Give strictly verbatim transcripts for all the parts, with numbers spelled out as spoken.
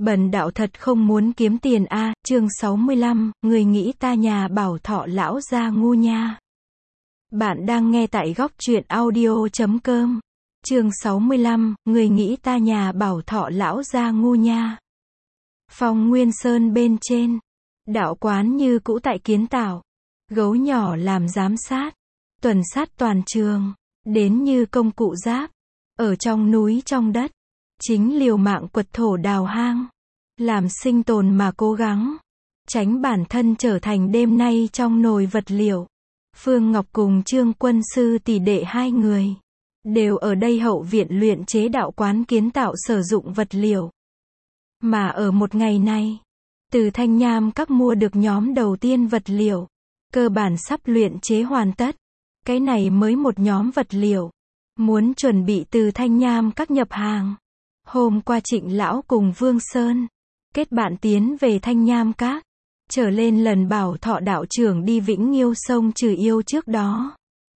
Bần đạo thật không muốn kiếm tiền a. Chương sáu mươi lăm, người nghĩ ta nhà Bảo Thọ lão gia ngu nha. Bạn đang nghe tại góc truyện audio chấm com. Chương sáu mươi lăm, người nghĩ ta nhà Bảo Thọ lão gia ngu nha. Phòng Nguyên Sơn bên trên, đạo quán như cũ tại kiến tạo. Gấu nhỏ làm giám sát, tuần sát toàn trường, đến như công cụ giáp. Ở trong núi trong đất, chính liều mạng quật thổ đào hang, làm sinh tồn mà cố gắng, tránh bản thân trở thành đêm nay trong nồi vật liệu. Phương Ngọc cùng Trương Quân Sư tỷ đệ hai người, đều ở đây hậu viện luyện chế đạo quán kiến tạo sử dụng vật liệu. Mà ở một ngày này, từ Thanh Nham Các mua được nhóm đầu tiên vật liệu, cơ bản sắp luyện chế hoàn tất. Cái này mới một nhóm vật liệu, muốn chuẩn bị từ Thanh Nham Các nhập hàng. Hôm qua Trịnh Lão cùng Vương Sơn kết bạn tiến về Thanh Nham Các, trở lên lần Bảo Thọ đạo trưởng đi Vĩnh Nghiêu sông trừ yêu trước đó.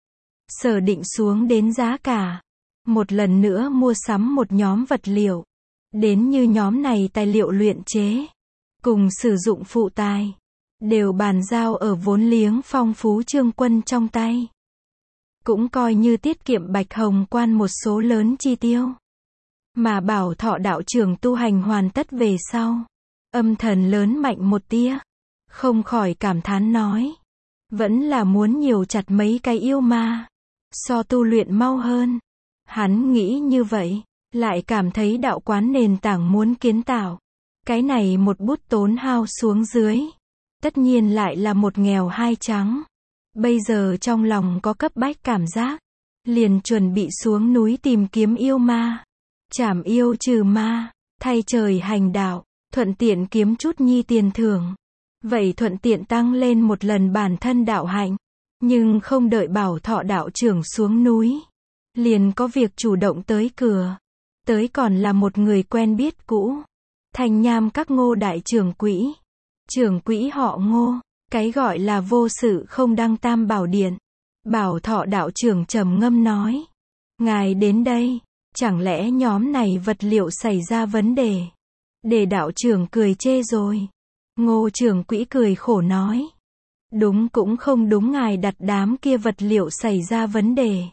Sở định xuống đến giá cả, một lần nữa mua sắm một nhóm vật liệu, đến như nhóm này tài liệu luyện chế, cùng sử dụng phụ tài, đều bàn giao ở vốn liếng phong phú Trương Quân trong tay. Cũng coi như tiết kiệm Bạch Hồng Quan một số lớn chi tiêu. Mà Bảo Thọ đạo trưởng tu hành hoàn tất về sau, âm thần lớn mạnh một tia, không khỏi cảm thán nói, vẫn là muốn nhiều chặt mấy cái yêu ma, so tu luyện mau hơn. Hắn nghĩ như vậy, lại cảm thấy đạo quán nền tảng muốn kiến tạo, cái này một bút tốn hao xuống dưới, tất nhiên lại là một nghèo hai trắng. Bây giờ trong lòng có cấp bách cảm giác, liền chuẩn bị xuống núi tìm kiếm yêu ma, trảm yêu trừ ma, thay trời hành đạo, thuận tiện kiếm chút nhi tiền thưởng. Vậy thuận tiện tăng lên một lần bản thân đạo hạnh. Nhưng không đợi Bảo Thọ đạo trưởng xuống núi, liền có việc chủ động tới cửa. Tới còn là một người quen biết cũ, Thanh Nham Các Ngô đại trưởng quỹ. Trưởng quỹ họ Ngô, cái gọi là vô sự không đăng tam bảo điện. Bảo Thọ đạo trưởng trầm ngâm nói, ngài đến đây, chẳng lẽ nhóm này vật liệu xảy ra vấn đề, để đạo trưởng cười chê rồi. Ngô trưởng quỹ cười khổ nói, đúng cũng không đúng, ngài đặt đám kia vật liệu xảy ra vấn đề,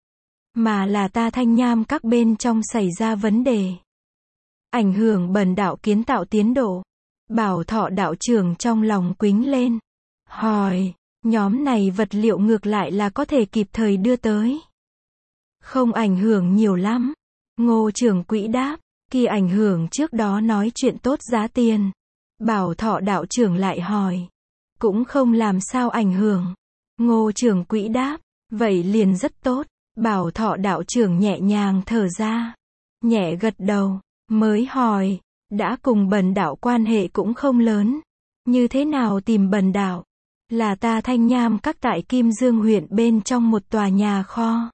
mà là ta Thanh Nham Các bên trong xảy ra vấn đề, ảnh hưởng bần đạo kiến tạo tiến độ. Bảo Thọ đạo trưởng trong lòng quính lên, hỏi, nhóm này vật liệu ngược lại là có thể kịp thời đưa tới, không ảnh hưởng nhiều lắm. Ngô trưởng quỹ đáp, kia ảnh hưởng trước đó nói chuyện tốt giá tiền. Bảo Thọ đạo trưởng lại hỏi, cũng không làm sao ảnh hưởng. Ngô trưởng quỹ đáp, vậy liền rất tốt. Bảo Thọ đạo trưởng nhẹ nhàng thở ra, nhẹ gật đầu, mới hỏi, đã cùng bần đạo quan hệ cũng không lớn, như thế nào tìm bần đạo? Là ta Thanh Nham Các tại Kim Dương huyện bên trong một tòa nhà kho.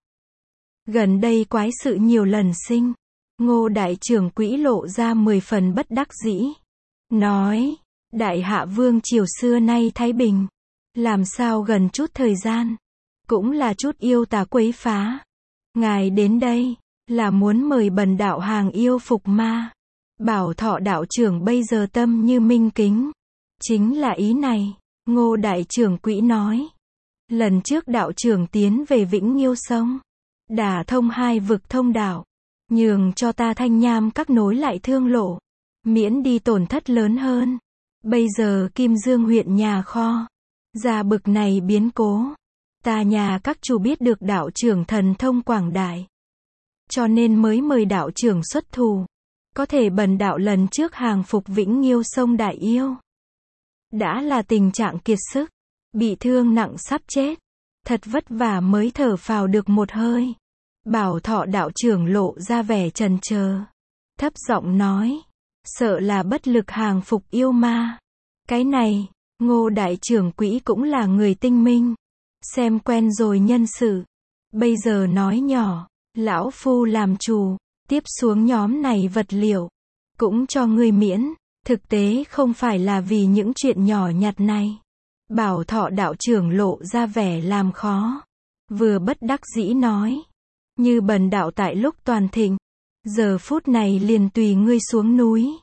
Gần đây quái sự nhiều lần sinh. Ngô đại trưởng quỹ lộ ra mười phần bất đắc dĩ, nói, đại hạ vương triều xưa nay thái bình, làm sao gần chút thời gian, cũng là chút yêu tà quấy phá. Ngài đến đây, là muốn mời bần đạo hàng yêu phục ma. Bảo Thọ đạo trưởng bây giờ tâm như minh kính, chính là ý này. Ngô đại trưởng quỹ nói, lần trước đạo trưởng tiến về Vĩnh Nghiêu sông, đả thông hai vực thông đạo, nhường cho ta Thanh Nham Các nối lại thương lộ, miễn đi tổn thất lớn hơn. Bây giờ Kim Dương huyện nhà kho ra bực này biến cố, ta nhà các chủ biết được đạo trưởng thần thông quảng đại, cho nên mới mời đạo trưởng xuất thủ. Có thể bần đạo lần trước hàng phục Vĩnh Nghiêu sông đại yêu, đã là tình trạng kiệt sức, bị thương nặng sắp chết, thật vất vả mới thở phào được một hơi. Bảo Thọ đạo trưởng lộ ra vẻ chần chờ, thấp giọng nói, sợ là bất lực hàng phục yêu ma. Cái này, Ngô đại trưởng quỹ cũng là người tinh minh, xem quen rồi nhân sự, bây giờ nói nhỏ, lão phu làm chủ, tiếp xuống nhóm này vật liệu, cũng cho ngươi miễn, thực tế không phải là vì những chuyện nhỏ nhặt này. Bảo Thọ đạo trưởng lộ ra vẻ làm khó, vừa bất đắc dĩ nói, như bần đạo tại lúc toàn thịnh, giờ phút này liền tùy ngươi xuống núi,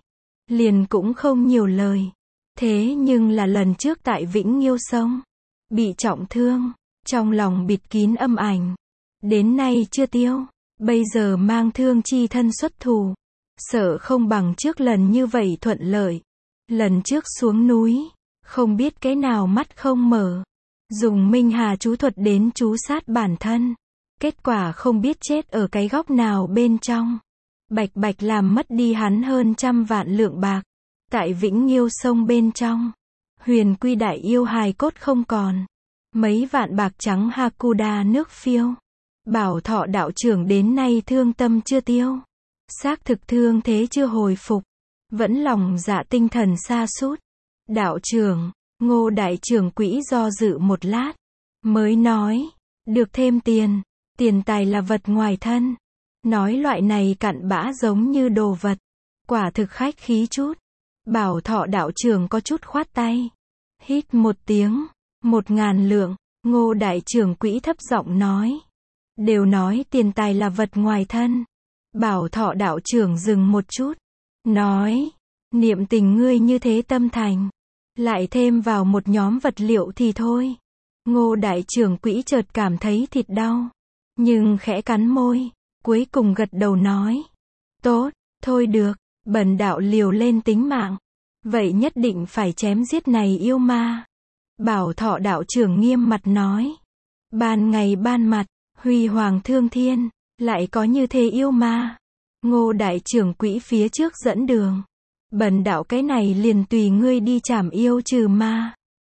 liền cũng không nhiều lời. Thế nhưng là lần trước tại Vĩnh Nghiêu Sông, bị trọng thương, trong lòng bịt kín âm ảnh, đến nay chưa tiêu, bây giờ mang thương chi thân xuất thủ, sợ không bằng trước lần như vậy thuận lợi. Lần trước xuống núi, không biết cái nào mắt không mở, dùng Minh Hà chú thuật đến chú sát bản thân, kết quả không biết chết ở cái góc nào bên trong, bạch bạch làm mất đi hắn hơn trăm vạn lượng bạc. Tại Vĩnh Nghiêu Sông bên trong, Huyền Quy đại yêu hài cốt không còn, mấy vạn bạc trắng Hakuda nước phiêu. Bảo Thọ đạo trưởng đến nay thương tâm chưa tiêu, xác thực thương thế chưa hồi phục, vẫn lòng dạ tinh thần sa sút. Đạo trưởng, Ngô đại trưởng quỹ do dự một lát, mới nói, được thêm tiền, tiền tài là vật ngoài thân. Nói loại này cặn bã giống như đồ vật, quả thực khách khí chút. Bảo Thọ đạo trưởng có chút khoát tay, hít một tiếng, một ngàn lượng. Ngô đại trưởng quỹ thấp giọng nói, đều nói tiền tài là vật ngoài thân. Bảo Thọ đạo trưởng dừng một chút, nói, niệm tình ngươi như thế tâm thành, lại thêm vào một nhóm vật liệu thì thôi. Ngô đại trưởng quỹ chợt cảm thấy thịt đau, nhưng khẽ cắn môi, cuối cùng gật đầu nói, tốt, thôi được, bần đạo liều lên tính mạng, vậy nhất định phải chém giết này yêu ma. Bảo Thọ đạo trưởng nghiêm mặt nói, ban ngày ban mặt, huy hoàng thương thiên, lại có như thế yêu ma. Ngô đại trưởng quỹ phía trước dẫn đường, bần đạo cái này liền tùy ngươi đi trảm yêu trừ ma.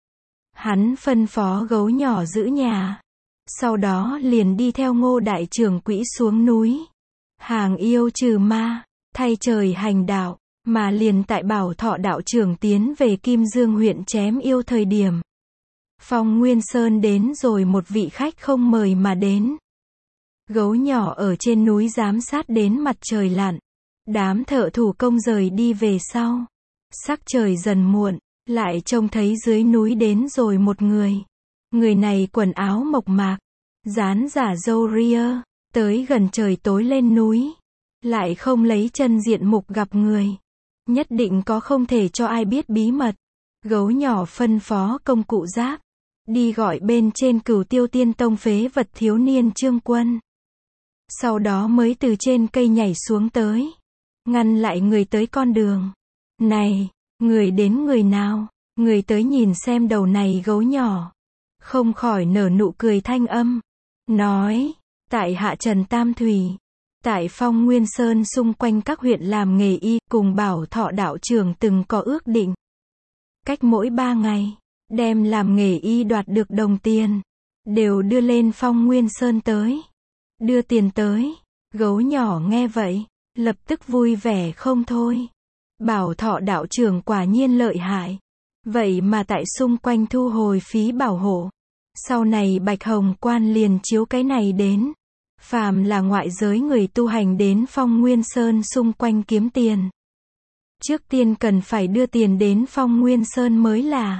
Hắn phân phó gấu nhỏ giữ nhà, sau đó liền đi theo Ngô đại trưởng quỹ xuống núi, hàng yêu trừ ma, thay trời hành đạo. Mà liền tại Bảo Thọ đạo trưởng tiến về Kim Dương huyện chém yêu thời điểm, Phong Nguyên Sơn đến rồi một vị khách không mời mà đến. Gấu nhỏ ở trên núi giám sát đến mặt trời lặn, đám thợ thủ công rời đi về sau, sắc trời dần muộn, lại trông thấy dưới núi đến rồi một người. Người này quần áo mộc mạc, dán giả râu ria, tới gần trời tối lên núi, lại không lấy chân diện mục gặp người, nhất định có không thể cho ai biết bí mật. Gấu nhỏ phân phó công cụ giáp, đi gọi bên trên Cửu Tiêu Tiên Tông phế vật thiếu niên Trương Quân. Sau đó mới từ trên cây nhảy xuống tới, ngăn lại người tới con đường. Này, người đến người nào? Người tới nhìn xem đầu này gấu nhỏ, không khỏi nở nụ cười thanh âm, nói, tại hạ Trần Tam Thủy, tại Phong Nguyên Sơn xung quanh các huyện làm nghề y, cùng Bảo Thọ đạo trưởng từng có ước định. Cách mỗi ba ngày, đem làm nghề y đoạt được đồng tiền, đều đưa lên Phong Nguyên Sơn tới. Đưa tiền tới, gấu nhỏ nghe vậy, lập tức vui vẻ không thôi. Bảo Thọ đạo trưởng quả nhiên lợi hại. Vậy mà tại xung quanh thu hồi phí bảo hộ. Sau này Bạch Hồng Quan liền chiếu cái này đến. Phàm là ngoại giới người tu hành đến Phong Nguyên Sơn xung quanh kiếm tiền, trước tiên cần phải đưa tiền đến Phong Nguyên Sơn mới là.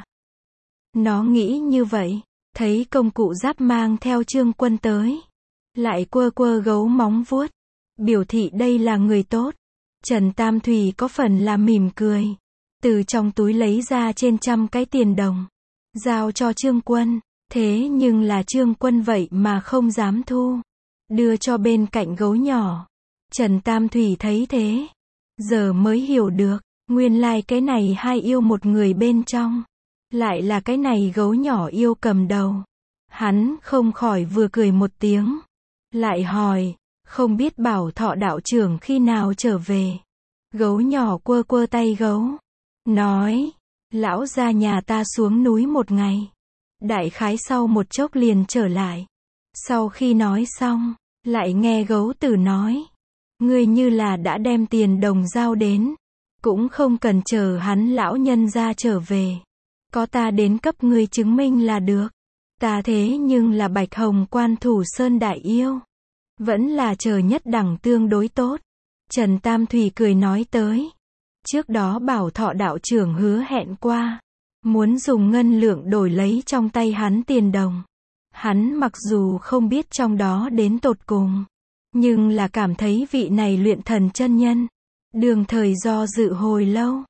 Nó nghĩ như vậy, thấy công cụ giáp mang theo Trương Quân tới, lại quơ quơ gấu móng vuốt, biểu thị đây là người tốt. Trần Tam Thủy có phần là mỉm cười, từ trong túi lấy ra trên trăm cái tiền đồng, giao cho Trương Quân. Thế nhưng là Trương Quân vậy mà không dám thu, đưa cho bên cạnh gấu nhỏ. Trần Tam Thủy thấy thế, giờ mới hiểu được, nguyên lai like cái này hai yêu một người bên trong, lại là cái này gấu nhỏ yêu cầm đầu. Hắn không khỏi vừa cười một tiếng, lại hỏi, không biết Bảo Thọ đạo trưởng khi nào trở về. Gấu nhỏ quơ quơ tay gấu, nói, lão gia nhà ta xuống núi một ngày, đại khái sau một chốc liền trở lại. Sau khi nói xong, lại nghe gấu tử nói, ngươi như là đã đem tiền đồng giao đến, cũng không cần chờ hắn lão nhân ra trở về, có ta đến cấp ngươi chứng minh là được. Ta thế nhưng là Bạch Hồng Quan Thủ Sơn đại yêu, vẫn là chờ nhất đẳng tương đối tốt. Trần Tam Thủy cười nói tới, trước đó Bảo Thọ đạo trưởng hứa hẹn qua, muốn dùng ngân lượng đổi lấy trong tay hắn tiền đồng. Hắn mặc dù không biết trong đó đến tột cùng, nhưng là cảm thấy vị này luyện thần chân nhân, đường thời do dự hồi lâu,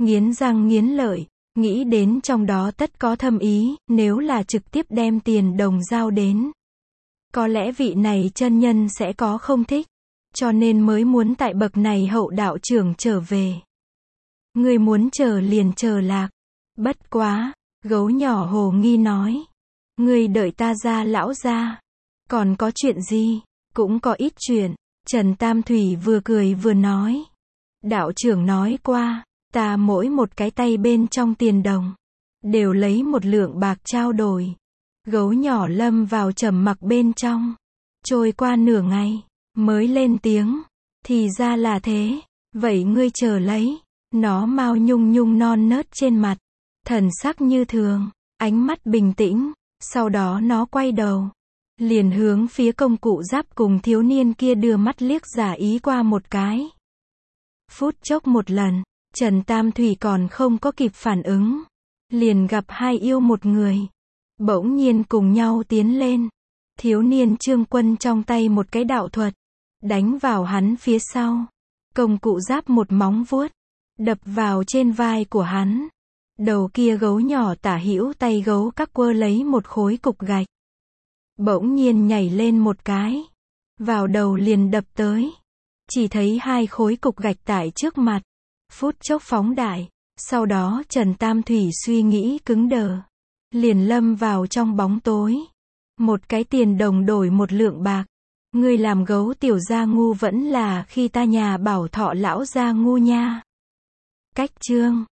nghiến răng nghiến lợi, nghĩ đến trong đó tất có thâm ý, nếu là trực tiếp đem tiền đồng giao đến. Có lẽ vị này chân nhân sẽ có không thích, cho nên mới muốn tại bậc này hậu đạo trưởng trở về. Ngươi muốn chờ liền chờ lạc. Bất quá, gấu nhỏ hồ nghi nói. Ngươi đợi ta ra lão gia. Còn có chuyện gì? Cũng có ít chuyện. Trần Tam Thủy vừa cười vừa nói. Đạo trưởng nói qua, ta mỗi một cái tay bên trong tiền đồng, đều lấy một lượng bạc trao đổi. Gấu nhỏ lâm vào trầm mặc bên trong. Trôi qua nửa ngày, mới lên tiếng. Thì ra là thế, vậy ngươi chờ lấy. Nó mau nhung nhung non nớt trên mặt, thần sắc như thường, ánh mắt bình tĩnh, sau đó nó quay đầu, liền hướng phía công cụ giáp cùng thiếu niên kia đưa mắt liếc giả ý qua một cái. Phút chốc một lần, Trần Tam Thủy còn không có kịp phản ứng, liền gặp hai yêu một người, bỗng nhiên cùng nhau tiến lên. Thiếu niên Trương Quân trong tay một cái đạo thuật, đánh vào hắn phía sau, công cụ giáp một móng vuốt, đập vào trên vai của hắn. Đầu kia gấu nhỏ tả hữu tay gấu các quơ lấy một khối cục gạch, bỗng nhiên nhảy lên một cái, vào đầu liền đập tới. Chỉ thấy hai khối cục gạch tại trước mặt, phút chốc phóng đại, sau đó Trần Tam Thủy suy nghĩ cứng đờ, liền lâm vào trong bóng tối. Một cái tiền đồng đổi một lượng bạc, ngươi làm gấu tiểu gia ngu vẫn là khi ta nhà bảo thọ lão gia ngu nha. Cách chương